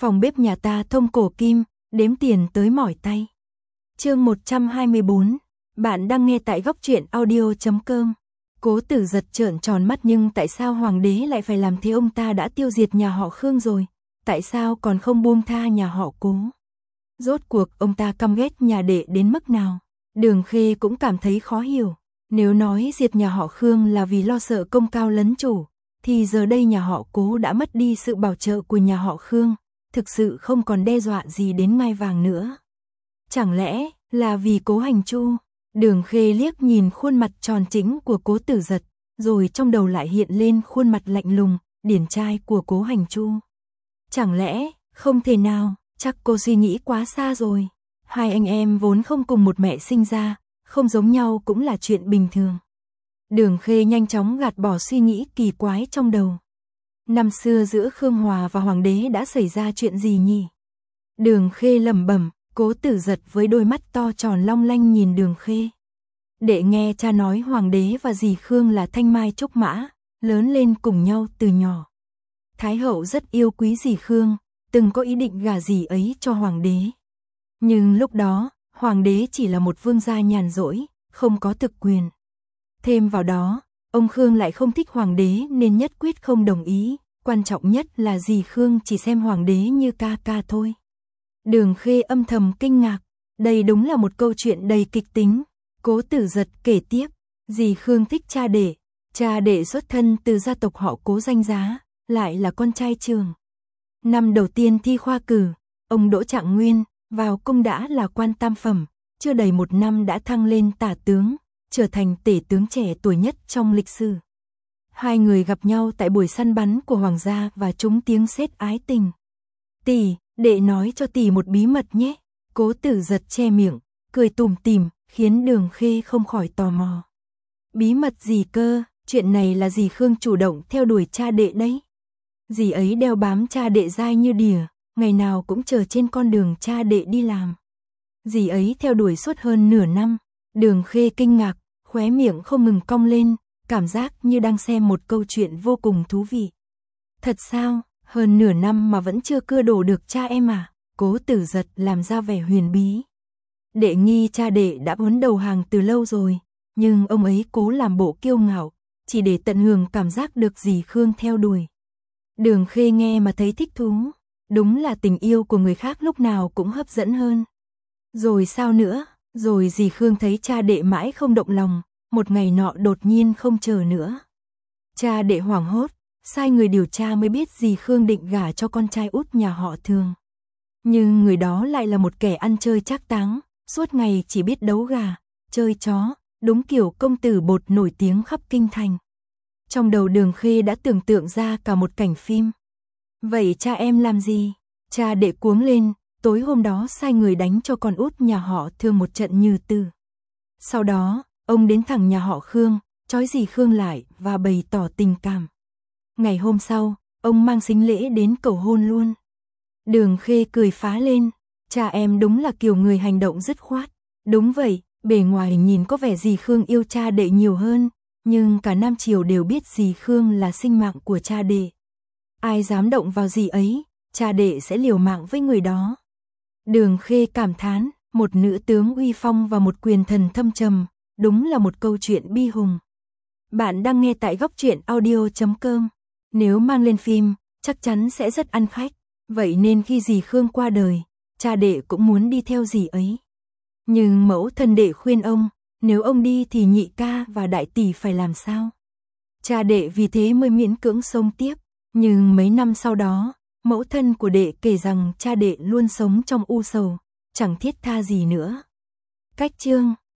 Phòng bếp nhà ta thông cổ kim, đếm tiền tới mỏi tay. Chương 124. Bạn đang nghe tại góc truyện audio.com. Cố Tử Giật trợn tròn mắt, nhưng tại sao hoàng đế lại phải làm thế? Ông ta đã tiêu diệt nhà họ Khương rồi, tại sao còn không buông tha nhà họ Cố? Rốt cuộc ông ta căm ghét nhà Đệ đến mức nào? Đường Khê cũng cảm thấy khó hiểu. Nếu nói diệt nhà họ Khương là vì lo sợ công cao lấn chủ, thì giờ đây nhà họ Cố đã mất đi sự bảo trợ của nhà họ Khương, thực sự không còn đe dọa gì đến ngai vàng nữa. Chẳng lẽ là vì Cố Hành Chu? Đường Khê liếc nhìn khuôn mặt tròn trĩnh của Cố Tử Giật, rồi trong đầu lại hiện lên khuôn mặt lạnh lùng, điển trai của Cố Hành Chu. Chẳng lẽ, không thể nào, chắc cô suy nghĩ quá xa rồi. Hai anh em vốn không cùng một mẹ sinh ra, không giống nhau cũng là chuyện bình thường. Đường Khê nhanh chóng gạt bỏ suy nghĩ kỳ quái trong đầu. Năm xưa giữa Khương Hòa và Hoàng đế đã xảy ra chuyện gì nhỉ? Đường Khê lẩm bẩm. Cố Tử Giật với đôi mắt to tròn long lanh nhìn Đường Khê. Đệ nghe cha nói Hoàng đế và dì Khương là thanh mai trúc mã, lớn lên cùng nhau từ nhỏ. Thái hậu rất yêu quý dì Khương, từng có ý định gả dì ấy cho Hoàng đế. Nhưng lúc đó, Hoàng đế chỉ là một vương gia nhàn rỗi, không có thực quyền. Thêm vào đó, ông Khương lại không thích Hoàng đế nên nhất quyết không đồng ý, quan trọng nhất là dì Khương chỉ xem Hoàng đế như ca ca thôi. Đường Khê âm thầm kinh ngạc, đây đúng là một câu chuyện đầy kịch tính. Cố Tử Giật kể tiếp, dì Khương thích cha đệ xuất thân từ gia tộc họ Cố danh giá, lại là con trai trường. Năm đầu tiên thi khoa cử, ông đỗ trạng nguyên, vào cung đã là quan tam phẩm, chưa đầy một năm đã thăng lên tả tướng, trở thành tể tướng trẻ tuổi nhất trong lịch sử. Hai người gặp nhau tại buổi săn bắn của hoàng gia và trúng tiếng sét ái tình. Tỷ, đệ nói cho tỷ một bí mật nhé. Cố Tử Giật che miệng, cười tủm tỉm, khiến Đường Khê không khỏi tò mò. Bí mật gì cơ? Chuyện này là dì Khương chủ động theo đuổi cha đệ đấy. Dì ấy đeo bám cha đệ dai như đỉa, ngày nào cũng chờ trên con đường cha đệ đi làm. Dì ấy theo đuổi suốt hơn nửa năm. Đường Khê kinh ngạc, khóe miệng không ngừng cong lên, cảm giác như đang xem một câu chuyện vô cùng thú vị. Thật sao? Hơn nửa năm mà vẫn chưa cưa đổ được cha em à? Cố Tử Giật làm ra vẻ huyền bí. Đệ nghi cha đệ đã muốn đầu hàng từ lâu rồi, nhưng ông ấy cố làm bộ kiêu ngạo, chỉ để tận hưởng cảm giác được dì Khương theo đuổi. Đường Khê nghe mà thấy thích thú, đúng là tình yêu của người khác lúc nào cũng hấp dẫn hơn. Rồi sao nữa? Rồi dì Khương thấy cha đệ mãi không động lòng, một ngày nọ đột nhiên không chờ nữa. Cha đệ hoảng hốt, sai người điều tra mới biết dì Khương định gả cho con trai út nhà họ Thường. Nhưng người đó lại là một kẻ ăn chơi trác táng, suốt ngày chỉ biết đấu gà, chơi chó, đúng kiểu công tử bột nổi tiếng khắp kinh thành. Trong đầu Đường Khê đã tưởng tượng ra cả một cảnh phim. Vậy cha em làm gì? Cha đệ cuống lên, tối hôm đó sai người đánh cho con út nhà họ Thương một trận như tử. Sau đó, ông đến thẳng nhà họ Khương, trói dì Khương lại và bày tỏ tình cảm. Ngày hôm sau, ông mang sính lễ đến cầu hôn luôn. Đường Khê cười phá lên, cha em đúng là kiểu người hành động dứt khoát. Đúng vậy, bề ngoài nhìn có vẻ dì Khương yêu cha đệ nhiều hơn, nhưng cả Nam Triều đều biết dì Khương là sinh mạng của cha đệ. Ai dám động vào dì ấy, cha đệ sẽ liều mạng với người đó. Đường Khê cảm thán, một nữ tướng uy phong và một quyền thần thâm trầm, đúng là một câu chuyện bi hùng. Bạn đang nghe tại góc truyện audio.com. Nếu mang lên phim, chắc chắn sẽ rất ăn khách. Vậy nên khi dì Khương qua đời, cha đệ cũng muốn đi theo dì ấy. Nhưng mẫu thân đệ khuyên ông, nếu ông đi thì nhị ca và đại tỷ phải làm sao? Cha đệ vì thế mới miễn cưỡng sống tiếp. Nhưng mấy năm sau đó, mẫu thân của đệ kể rằng cha đệ luôn sống trong u sầu, chẳng thiết tha gì nữa. Cách chương